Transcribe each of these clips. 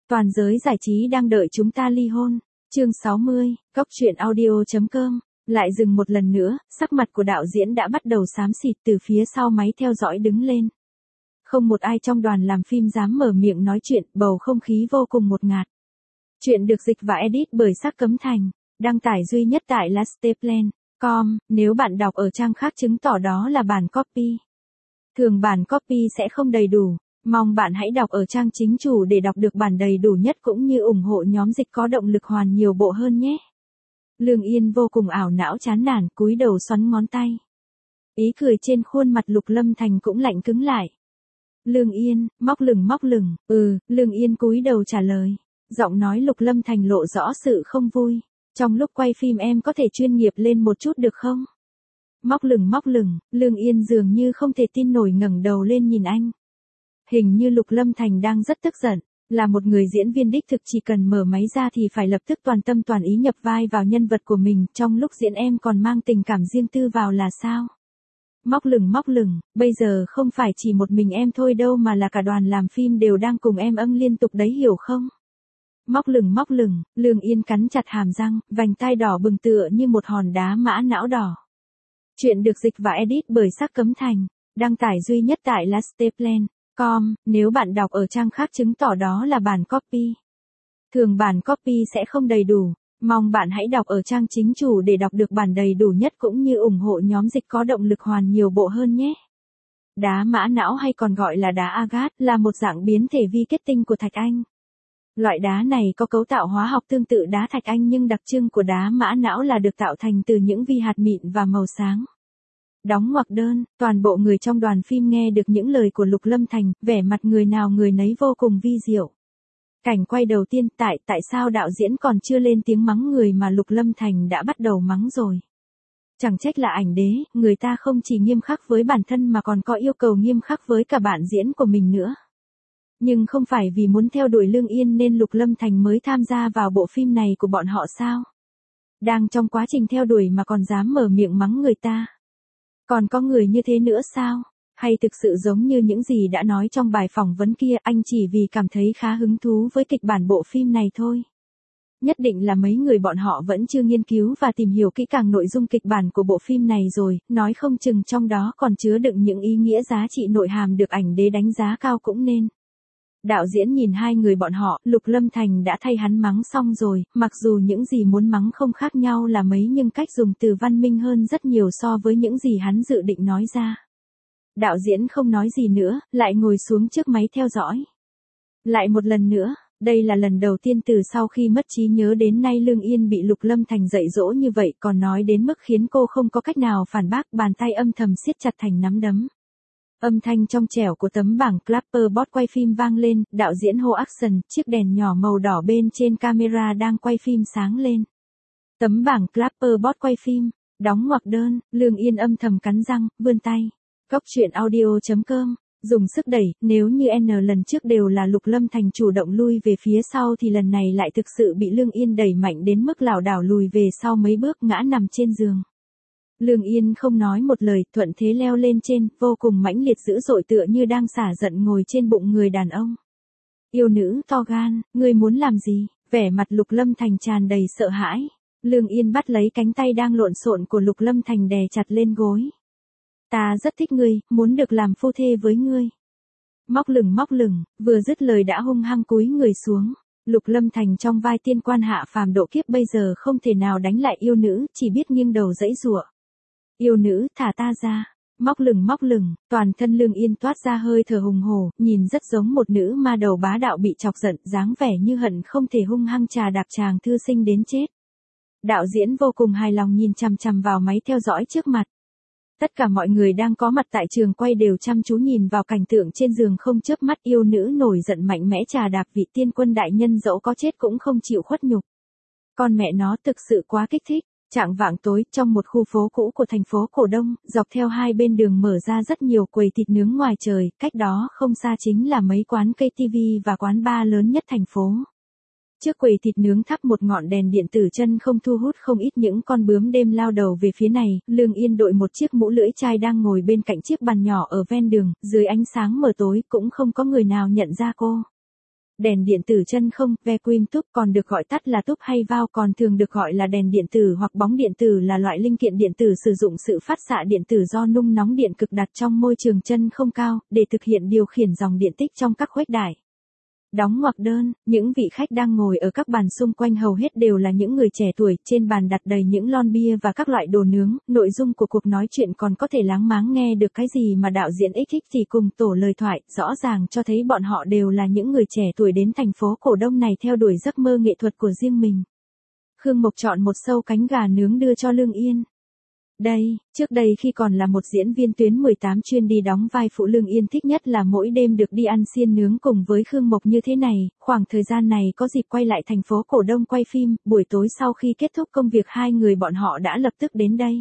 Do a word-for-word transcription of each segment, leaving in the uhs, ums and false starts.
Toàn giới giải trí đang đợi chúng ta ly hôn. Chương sáu mươi, Cóc truyện audio chấm com. Lại dừng một lần nữa, sắc mặt của đạo diễn đã bắt đầu xám xịt từ phía sau máy theo dõi đứng lên. Không một ai trong đoàn làm phim dám mở miệng nói chuyện, bầu không khí vô cùng ngột ngạt. Chuyện được dịch và edit bởi Sắc Cấm Thành, đăng tải duy nhất tại lasteplan chấm com, nếu bạn đọc ở trang khác chứng tỏ đó là bản copy. Thường bản copy sẽ không đầy đủ, mong bạn hãy đọc ở trang chính chủ để đọc được bản đầy đủ nhất cũng như ủng hộ nhóm dịch có động lực hoàn nhiều bộ hơn nhé. Lương Yên vô cùng ảo não chán nản, cúi đầu xoắn ngón tay. Ý cười trên khuôn mặt Lục Lâm Thành cũng lạnh cứng lại. Lương Yên, móc lửng móc lửng, ừ, Lương Yên cúi đầu trả lời. Giọng nói Lục Lâm Thành lộ rõ sự không vui. Trong lúc quay phim em có thể chuyên nghiệp lên một chút được không? Móc lửng móc lửng, Lương Yên dường như không thể tin nổi ngẩng đầu lên nhìn anh. Hình như Lục Lâm Thành đang rất tức giận, là một người diễn viên đích thực chỉ cần mở máy ra thì phải lập tức toàn tâm toàn ý nhập vai vào nhân vật của mình, trong lúc diễn em còn mang tình cảm riêng tư vào là sao? Móc lửng móc lửng, bây giờ không phải chỉ một mình em thôi đâu mà là cả đoàn làm phim đều đang cùng em âng liên tục đấy hiểu không? Móc lửng móc lửng, Lương Yên cắn chặt hàm răng, vành tai đỏ bừng tựa như một hòn đá mã não đỏ. Chuyện được dịch và edit bởi Sắc Cấm Thành, đăng tải duy nhất tại lasteplan chấm com, nếu bạn đọc ở trang khác chứng tỏ đó là bản copy. Thường bản copy sẽ không đầy đủ, mong bạn hãy đọc ở trang chính chủ để đọc được bản đầy đủ nhất cũng như ủng hộ nhóm dịch có động lực hoàn nhiều bộ hơn nhé. Đá mã não hay còn gọi là đá agat là một dạng biến thể vi kết tinh của thạch anh. Loại đá này có cấu tạo hóa học tương tự đá thạch anh nhưng đặc trưng của đá mã não là được tạo thành từ những vi hạt mịn và màu sáng. Đóng ngoặc đơn, toàn bộ người trong đoàn phim nghe được những lời của Lục Lâm Thành, vẻ mặt người nào người nấy vô cùng vi diệu. Cảnh quay đầu tiên, tại tại sao đạo diễn còn chưa lên tiếng mắng người mà Lục Lâm Thành đã bắt đầu mắng rồi. Chẳng trách là ảnh đế, người ta không chỉ nghiêm khắc với bản thân mà còn có yêu cầu nghiêm khắc với cả bạn diễn của mình nữa. Nhưng không phải vì muốn theo đuổi Lương Yên nên Lục Lâm Thành mới tham gia vào bộ phim này của bọn họ sao? Đang trong quá trình theo đuổi mà còn dám mở miệng mắng người ta. Còn có người như thế nữa sao? Hay thực sự giống như những gì đã nói trong bài phỏng vấn kia, anh chỉ vì cảm thấy khá hứng thú với kịch bản bộ phim này thôi. Nhất định là mấy người bọn họ vẫn chưa nghiên cứu và tìm hiểu kỹ càng nội dung kịch bản của bộ phim này rồi, nói không chừng trong đó còn chứa đựng những ý nghĩa giá trị nội hàm được ảnh đế đánh giá cao cũng nên. Đạo diễn nhìn hai người bọn họ, Lục Lâm Thành đã thay hắn mắng xong rồi, mặc dù những gì muốn mắng không khác nhau là mấy nhưng cách dùng từ văn minh hơn rất nhiều so với những gì hắn dự định nói ra. Đạo diễn không nói gì nữa, lại ngồi xuống trước máy theo dõi. Lại một lần nữa, đây là lần đầu tiên từ sau khi mất trí nhớ đến nay Lương Yên bị Lục Lâm Thành dạy dỗ như vậy, còn nói đến mức khiến cô không có cách nào phản bác, bàn tay âm thầm siết chặt thành nắm đấm. Âm thanh trong trẻo của tấm bảng clapperboard quay phim vang lên, đạo diễn hô action, chiếc đèn nhỏ màu đỏ bên trên camera đang quay phim sáng lên. Tấm bảng clapperboard quay phim, đóng ngoặc đơn, Lương Yên âm thầm cắn răng, vươn tay. Cóc truyện audio chấm com, dùng sức đẩy, nếu như N lần trước đều là Lục Lâm Thành chủ động lui về phía sau thì lần này lại thực sự bị Lương Yên đẩy mạnh đến mức lảo đảo lùi về sau mấy bước ngã nằm trên giường. Lương Yên không nói một lời, thuận thế leo lên trên, vô cùng mãnh liệt dữ dội tựa như đang xả giận ngồi trên bụng người đàn ông. Yêu nữ to gan, ngươi muốn làm gì? Vẻ mặt Lục Lâm Thành tràn đầy sợ hãi. Lương Yên bắt lấy cánh tay đang lộn xộn của Lục Lâm Thành đè chặt lên gối. Ta rất thích ngươi, muốn được làm phu thê với ngươi. Móc lửng móc lửng, vừa dứt lời đã hung hăng cúi người xuống. Lục Lâm Thành trong vai tiên quan hạ phàm độ kiếp bây giờ không thể nào đánh lại yêu nữ, chỉ biết nghiêng đầu giãy giụa. Yêu nữ, thả ta ra. Móc lửng móc lửng, toàn thân Lương Yên toát ra hơi thở hùng hổ, nhìn rất giống một nữ ma đầu bá đạo bị chọc giận, dáng vẻ như hận không thể hung hăng trà đạp chàng thư sinh đến chết. Đạo diễn vô cùng hài lòng nhìn chằm chằm vào máy theo dõi trước mặt. Tất cả mọi người đang có mặt tại trường quay đều chăm chú nhìn vào cảnh tượng trên giường không chớp mắt, yêu nữ nổi giận mạnh mẽ trà đạp vị tiên quân đại nhân dẫu có chết cũng không chịu khuất nhục. Con mẹ nó thực sự quá kích thích. Chạng vạng tối, trong một khu phố cũ của thành phố Cổ Đông, dọc theo hai bên đường mở ra rất nhiều quầy thịt nướng ngoài trời, cách đó không xa chính là mấy quán cây ti vi và quán bar lớn nhất thành phố. Trước quầy thịt nướng thắp một ngọn đèn điện tử chân không thu hút không ít những con bướm đêm lao đầu về phía này, Lương Yên đội một chiếc mũ lưỡi chai đang ngồi bên cạnh chiếc bàn nhỏ ở ven đường, dưới ánh sáng mờ tối cũng không có người nào nhận ra cô. Đèn điện tử chân không, vacuum tube còn được gọi tắt là tube hay valve còn thường được gọi là đèn điện tử hoặc bóng điện tử là loại linh kiện điện tử sử dụng sự phát xạ điện tử do nung nóng điện cực đặt trong môi trường chân không cao, để thực hiện điều khiển dòng điện tích trong các khuếch đại. Đóng ngoặc đơn, những vị khách đang ngồi ở các bàn xung quanh hầu hết đều là những người trẻ tuổi, trên bàn đặt đầy những lon bia và các loại đồ nướng, nội dung của cuộc nói chuyện còn có thể láng máng nghe được cái gì mà đạo diễn ích ích thì cùng tổ lời thoại, rõ ràng cho thấy bọn họ đều là những người trẻ tuổi đến thành phố cổ đông này theo đuổi giấc mơ nghệ thuật của riêng mình. Khương Mộc chọn một sâu cánh gà nướng đưa cho Lương Yên. Đây, trước đây khi còn là một diễn viên tuyến mười tám chuyên đi đóng vai phụ, Lương Yên thích nhất là mỗi đêm được đi ăn xiên nướng cùng với Khương Mộc như thế này, khoảng thời gian này có dịp quay lại thành phố cổ đông quay phim, buổi tối sau khi kết thúc công việc hai người bọn họ đã lập tức đến đây.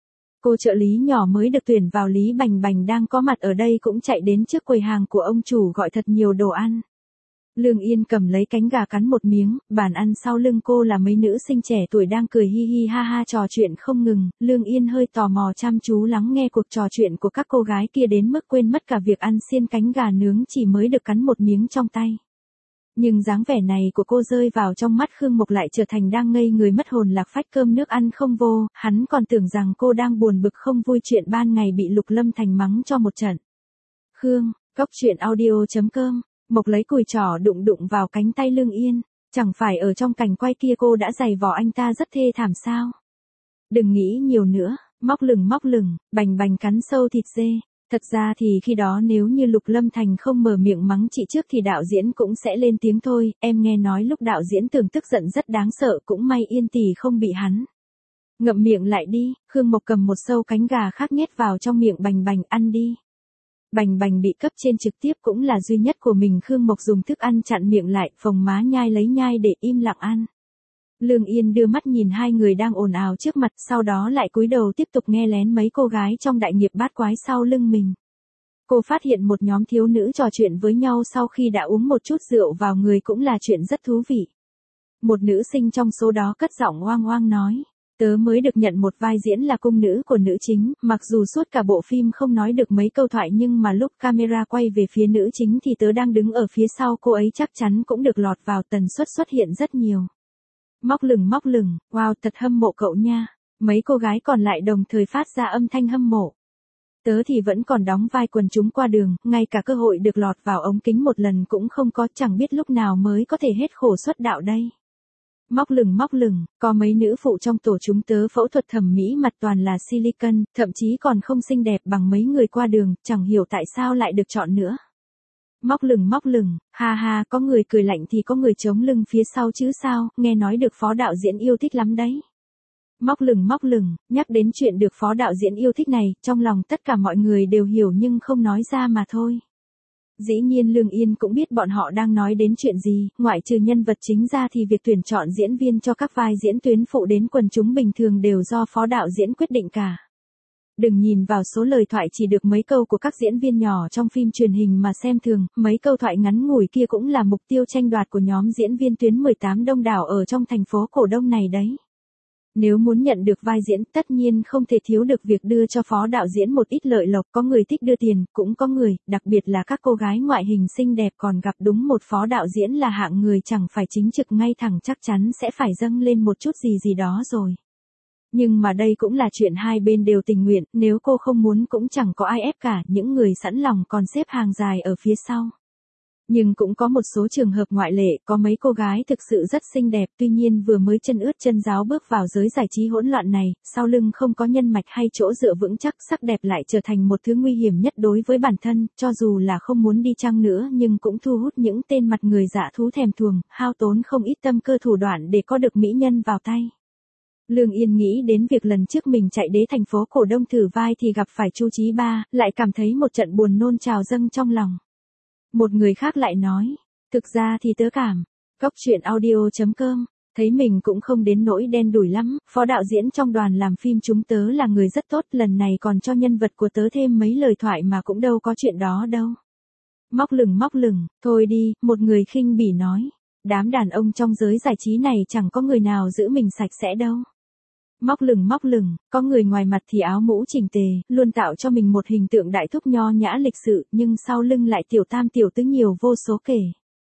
Cô trợ lý nhỏ mới được tuyển vào Lý Bành Bành đang có mặt ở đây cũng chạy đến trước quầy hàng của ông chủ gọi thật nhiều đồ ăn. Lương Yên cầm lấy cánh gà cắn một miếng, bàn ăn sau lưng cô là mấy nữ sinh trẻ tuổi đang cười hi hi ha ha trò chuyện không ngừng, Lương Yên hơi tò mò chăm chú lắng nghe cuộc trò chuyện của các cô gái kia đến mức quên mất cả việc ăn xiên cánh gà nướng chỉ mới được cắn một miếng trong tay. Nhưng dáng vẻ này của cô rơi vào trong mắt Khương Mộc lại trở thành đang ngây người mất hồn lạc phách, cơm nước ăn không vô, hắn còn tưởng rằng cô đang buồn bực không vui chuyện ban ngày bị Lục Lâm Thành mắng cho một trận. Khương, Cốc Truyện Audio chấm com. Mộc lấy cùi trỏ đụng đụng vào cánh tay Lương Yên, chẳng phải ở trong cảnh quay kia cô đã giày vò anh ta rất thê thảm sao? Đừng nghĩ nhiều nữa, móc lửng móc lửng, bành bành cắn sâu thịt dê. Thật ra thì khi đó nếu như Lục Lâm Thành không mở miệng mắng chị trước thì đạo diễn cũng sẽ lên tiếng thôi, em nghe nói lúc đạo diễn tưởng tức giận rất đáng sợ, cũng may Yên tỷ không bị hắn. Ngậm miệng lại đi, Khương Mộc cầm một sâu cánh gà khác nhét vào trong miệng bành bành, ăn đi. Bành bành bị cấp trên trực tiếp cũng là duy nhất của mình, Khương Mộc dùng thức ăn chặn miệng lại, phồng má nhai lấy nhai để im lặng ăn. Lương Yên đưa mắt nhìn hai người đang ồn ào trước mặt, sau đó lại cúi đầu tiếp tục nghe lén mấy cô gái trong đại nghiệp bát quái sau lưng mình. Cô phát hiện một nhóm thiếu nữ trò chuyện với nhau sau khi đã uống một chút rượu vào người cũng là chuyện rất thú vị. Một nữ sinh trong số đó cất giọng oang oang nói. Tớ mới được nhận một vai diễn là cung nữ của nữ chính, mặc dù suốt cả bộ phim không nói được mấy câu thoại nhưng mà lúc camera quay về phía nữ chính thì tớ đang đứng ở phía sau cô ấy, chắc chắn cũng được lọt vào, tần suất xuất hiện rất nhiều. Móc lửng móc lửng, wow, thật hâm mộ cậu nha. Mấy cô gái còn lại đồng thời phát ra âm thanh hâm mộ. Tớ thì vẫn còn đóng vai quần chúng qua đường, ngay cả cơ hội được lọt vào ống kính một lần cũng không có, chẳng biết lúc nào mới có thể hết khổ xuất đạo đây. Móc lửng móc lửng, có mấy nữ phụ trong tổ chúng tớ phẫu thuật thẩm mỹ mặt toàn là silicon, thậm chí còn không xinh đẹp bằng mấy người qua đường, chẳng hiểu tại sao lại được chọn nữa. Móc lửng móc lửng, ha ha, có người cười lạnh thì có người chống lưng phía sau chứ sao, nghe nói được phó đạo diễn yêu thích lắm đấy. Móc lửng móc lửng, nhắc đến chuyện được phó đạo diễn yêu thích này, trong lòng tất cả mọi người đều hiểu nhưng không nói ra mà thôi. Dĩ nhiên Lương Yên cũng biết bọn họ đang nói đến chuyện gì, ngoại trừ nhân vật chính ra thì việc tuyển chọn diễn viên cho các vai diễn tuyến phụ đến quần chúng bình thường đều do phó đạo diễn quyết định cả. Đừng nhìn vào số lời thoại chỉ được mấy câu của các diễn viên nhỏ trong phim truyền hình mà xem thường, mấy câu thoại ngắn ngủi kia cũng là mục tiêu tranh đoạt của nhóm diễn viên tuyến mười tám đông đảo ở trong thành phố cổ đông này đấy. Nếu muốn nhận được vai diễn, tất nhiên không thể thiếu được việc đưa cho phó đạo diễn một ít lợi lộc, có người thích đưa tiền, cũng có người, đặc biệt là các cô gái ngoại hình xinh đẹp còn gặp đúng một phó đạo diễn là hạng người chẳng phải chính trực ngay thẳng chắc chắn sẽ phải dâng lên một chút gì gì đó rồi. Nhưng mà đây cũng là chuyện hai bên đều tình nguyện, nếu cô không muốn cũng chẳng có ai ép cả, những người sẵn lòng còn xếp hàng dài ở phía sau. Nhưng cũng có một số trường hợp ngoại lệ, có mấy cô gái thực sự rất xinh đẹp, tuy nhiên vừa mới chân ướt chân ráo bước vào giới giải trí hỗn loạn này, sau lưng không có nhân mạch hay chỗ dựa vững chắc, sắc đẹp lại trở thành một thứ nguy hiểm nhất đối với bản thân, cho dù là không muốn đi chăng nữa nhưng cũng thu hút những tên mặt người dạ thú thèm thuồng, hao tốn không ít tâm cơ thủ đoạn để có được mỹ nhân vào tay. Lương Yên nghĩ đến việc lần trước mình chạy đến thành phố cổ đông thử vai thì gặp phải Chu Chí Ba, lại cảm thấy một trận buồn nôn trào dâng trong lòng. Một người khác lại nói, thực ra thì tớ cảm, Cốc Truyện Audio chấm com, thấy mình cũng không đến nỗi đen đủi lắm, phó đạo diễn trong đoàn làm phim chúng tớ là người rất tốt, lần này còn cho nhân vật của tớ thêm mấy lời thoại mà cũng đâu có chuyện đó đâu. Móc lửng móc lửng, thôi đi, một người khinh bỉ nói, đám đàn ông trong giới giải trí này chẳng có người nào giữ mình sạch sẽ đâu. Móc lửng móc lửng, có người ngoài mặt thì áo mũ chỉnh tề, luôn tạo cho mình một hình tượng đại thúc nho nhã lịch sự, nhưng sau lưng lại tiểu tam tiểu tứ nhiều vô số kể.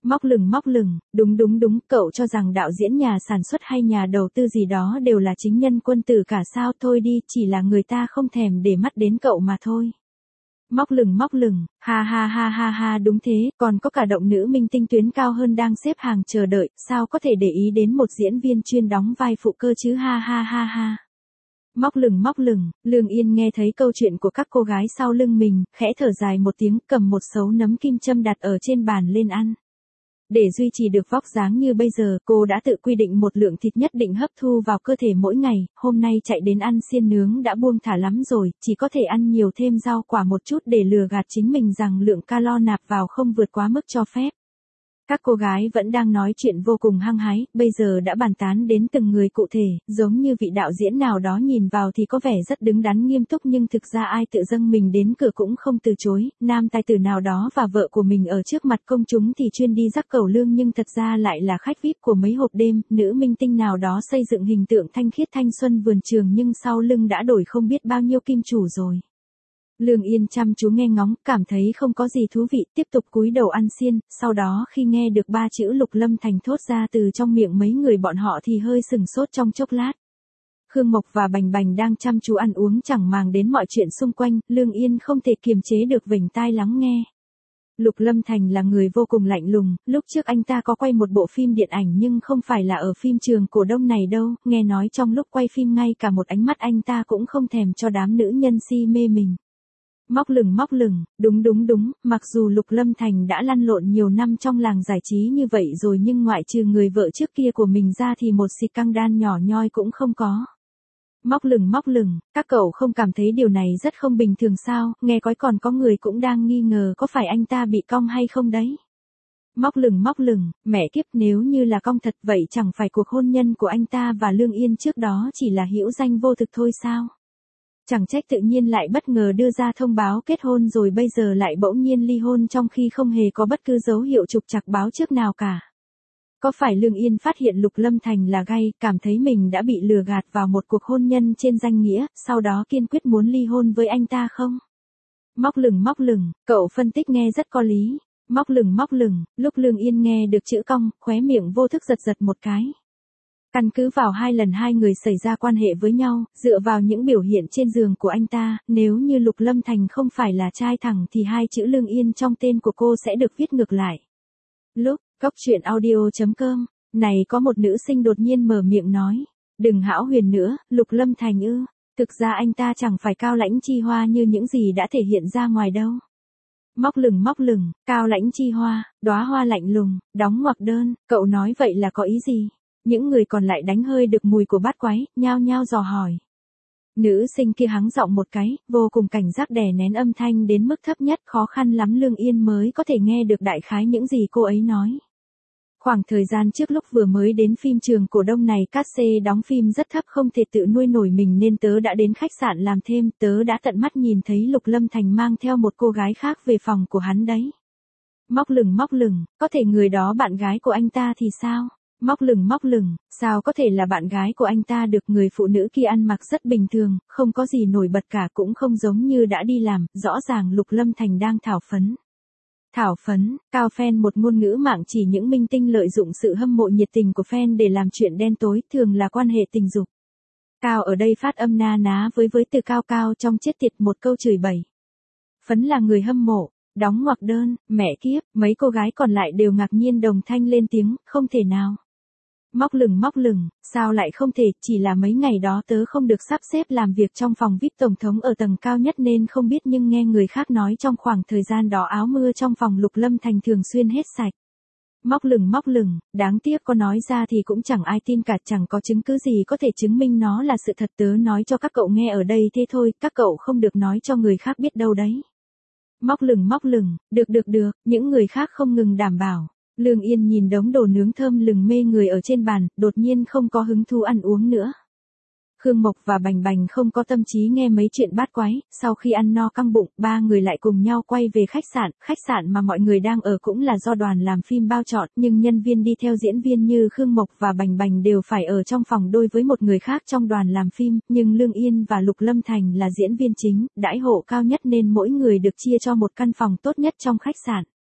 Móc lửng móc lửng, đúng đúng đúng, cậu cho rằng đạo diễn nhà sản xuất hay nhà đầu tư gì đó đều là chính nhân quân tử cả sao, thôi đi, chỉ là người ta không thèm để mắt đến cậu mà thôi. Móc lửng móc lửng, ha ha ha ha ha, đúng thế, còn có cả động nữ minh tinh tuyến cao hơn đang xếp hàng chờ đợi, sao có thể để ý đến một diễn viên chuyên đóng vai phụ cơ chứ, ha ha ha ha. Móc lửng móc lửng, Lương Yên nghe thấy câu chuyện của các cô gái sau lưng mình, khẽ thở dài một tiếng, cầm một sấu nấm kim châm đặt ở trên bàn lên ăn. Để duy trì được vóc dáng như bây giờ, cô đã tự quy định một lượng thịt nhất định hấp thu vào cơ thể mỗi ngày, hôm nay chạy đến ăn xiên nướng đã buông thả lắm rồi, chỉ có thể ăn nhiều thêm rau quả một chút để lừa gạt chính mình rằng lượng calo nạp vào không vượt quá mức cho phép. Các cô gái vẫn đang nói chuyện vô cùng hăng hái, bây giờ đã bàn tán đến từng người cụ thể, giống như vị đạo diễn nào đó nhìn vào thì có vẻ rất đứng đắn nghiêm túc nhưng thực ra ai tự dâng mình đến cửa cũng không từ chối, nam tài tử nào đó và vợ của mình ở trước mặt công chúng thì chuyên đi rắc cẩu lương nhưng thật ra lại là khách vi ai pi của mấy hộp đêm, nữ minh tinh nào đó xây dựng hình tượng thanh khiết thanh xuân vườn trường nhưng sau lưng đã đổi không biết bao nhiêu kim chủ rồi. Lương Yên chăm chú nghe ngóng, cảm thấy không có gì thú vị, tiếp tục cúi đầu ăn xiên, sau đó khi nghe được ba chữ Lục Lâm Thành thốt ra từ trong miệng mấy người bọn họ thì hơi sừng sốt trong chốc lát. Khương Mộc và Bành Bành đang chăm chú ăn uống chẳng màng đến mọi chuyện xung quanh, Lương Yên không thể kiềm chế được vểnh tai lắng nghe. Lục Lâm Thành là người vô cùng lạnh lùng, lúc trước anh ta có quay một bộ phim điện ảnh nhưng không phải là ở phim trường cổ đông này đâu, nghe nói trong lúc quay phim ngay cả một ánh mắt anh ta cũng không thèm cho đám nữ nhân si mê mình. Móc lửng móc lửng, đúng đúng đúng, mặc dù Lục Lâm Thành đã lăn lộn nhiều năm trong làng giải trí như vậy rồi nhưng ngoại trừ người vợ trước kia của mình ra thì một xịt căng đan nhỏ nhoi cũng không có. Móc lửng móc lửng, các cậu không cảm thấy điều này rất không bình thường sao, nghe nói còn có người cũng đang nghi ngờ có phải anh ta bị cong hay không đấy. Móc lửng móc lửng, mẹ kiếp, nếu như là cong thật vậy chẳng phải cuộc hôn nhân của anh ta và Lương Yên trước đó chỉ là hữu danh vô thực thôi sao? Chẳng trách tự nhiên lại bất ngờ đưa ra thông báo kết hôn rồi bây giờ lại bỗng nhiên ly hôn trong khi không hề có bất cứ dấu hiệu trục trặc báo trước nào cả. Có phải Lương Yên phát hiện Lục Lâm Thành là gay, cảm thấy mình đã bị lừa gạt vào một cuộc hôn nhân trên danh nghĩa, sau đó kiên quyết muốn ly hôn với anh ta không? Móc lửng móc lửng, cậu phân tích nghe rất có lý. Móc lửng móc lửng, lúc Lương Yên nghe được chữ cong, khóe miệng vô thức giật giật một cái. Căn cứ vào hai lần hai người xảy ra quan hệ với nhau, dựa vào những biểu hiện trên giường của anh ta, nếu như Lục Lâm Thành không phải là trai thẳng thì hai chữ Lương Yên trong tên của cô sẽ được viết ngược lại. Lúc, Cóc truyện audio chấm com, này có một nữ sinh đột nhiên mở miệng nói. Đừng hão huyền nữa, Lục Lâm Thành ư, thực ra anh ta chẳng phải cao lãnh chi hoa như những gì đã thể hiện ra ngoài đâu. Móc lửng móc lửng, cao lãnh chi hoa, đóa hoa lạnh lùng, đóng ngoặc đơn, cậu nói vậy là có ý gì? Những người còn lại đánh hơi được mùi của bát quái, nhao nhao dò hỏi. Nữ sinh kia hắng giọng một cái, vô cùng cảnh giác đè nén âm thanh đến mức thấp nhất, khó khăn lắm Lương Yên mới có thể nghe được đại khái những gì cô ấy nói. Khoảng thời gian trước lúc vừa mới đến phim trường cổ đông này cát xê đóng phim rất thấp không thể tự nuôi nổi mình nên tớ đã đến khách sạn làm thêm, tớ đã tận mắt nhìn thấy Lục Lâm Thành mang theo một cô gái khác về phòng của hắn đấy. Móc lửng móc lửng, có thể người đó bạn gái của anh ta thì sao? Móc lửng móc lửng, sao có thể là bạn gái của anh ta được, người phụ nữ kia ăn mặc rất bình thường, không có gì nổi bật cả cũng không giống như đã đi làm, rõ ràng Lục Lâm Thành đang thảo phấn. Thảo phấn, cao fan một ngôn ngữ mạng chỉ những minh tinh lợi dụng sự hâm mộ nhiệt tình của fan để làm chuyện đen tối, thường là quan hệ tình dục. Cao ở đây phát âm na ná với với từ cao cao trong chết tiệt một câu chửi bậy. Phấn là người hâm mộ, đóng ngoặc đơn, mẹ kiếp, mấy cô gái còn lại đều ngạc nhiên đồng thanh lên tiếng, không thể nào. Móc lửng móc lửng, sao lại không thể, chỉ là mấy ngày đó tớ không được sắp xếp làm việc trong phòng vi ai pi tổng thống ở tầng cao nhất nên không biết nhưng nghe người khác nói trong khoảng thời gian đó áo mưa trong phòng Lục Lâm Thành thường xuyên hết sạch. Móc lửng móc lửng, đáng tiếc có nói ra thì cũng chẳng ai tin cả, chẳng có chứng cứ gì có thể chứng minh nó là sự thật, tớ nói cho các cậu nghe ở đây thế thôi, các cậu không được nói cho người khác biết đâu đấy. Móc lửng móc lửng, được được được, những người khác không ngừng đảm bảo. Lương Yên nhìn đống đồ nướng thơm lừng mê người ở trên bàn, đột nhiên không có hứng thú ăn uống nữa. Khương Mộc và Bành Bành không có tâm trí nghe mấy chuyện bát quái, sau khi ăn no căng bụng, ba người lại cùng nhau quay về khách sạn, khách sạn mà mọi người đang ở cũng là do đoàn làm phim bao chọn, nhưng nhân viên đi theo diễn viên như Khương Mộc và Bành Bành đều phải ở trong phòng đôi với một người khác trong đoàn làm phim, nhưng Lương Yên và Lục Lâm Thành là diễn viên chính, đãi ngộ cao nhất nên mỗi người được chia cho một căn phòng tốt nhất trong khách sạn.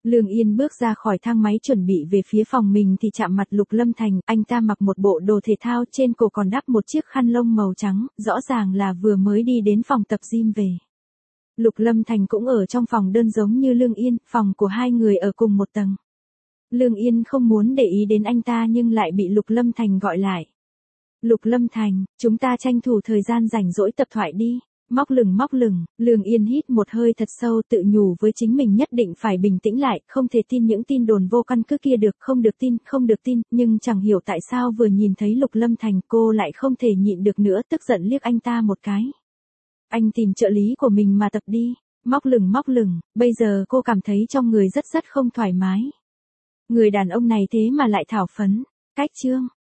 Lương Yên bước ra khỏi thang máy chuẩn bị về phía phòng mình thì chạm mặt Lục Lâm Thành, anh ta mặc một bộ đồ thể thao, trên cổ còn đắp một chiếc khăn lông màu trắng, rõ ràng là vừa mới đi đến phòng tập gym về. Lục Lâm Thành cũng ở trong phòng đơn giống như Lương Yên, phòng của hai người ở cùng một tầng. Lương Yên không muốn để ý đến anh ta nhưng lại bị Lục Lâm Thành gọi lại. Lục Lâm Thành, chúng ta tranh thủ thời gian rảnh rỗi tập thoại đi. Móc lửng móc lửng, Lương Yên hít một hơi thật sâu, tự nhủ với chính mình nhất định phải bình tĩnh lại, không thể tin những tin đồn vô căn cứ kia được, không được tin, không được tin, nhưng chẳng hiểu tại sao vừa nhìn thấy Lục Lâm Thành cô lại không thể nhịn được nữa, tức giận liếc anh ta một cái. Anh tìm trợ lý của mình mà tập đi. Móc lửng móc lửng, bây giờ cô cảm thấy trong người rất rất không thoải mái. Người đàn ông này thế mà lại thảo phấn. Cách chương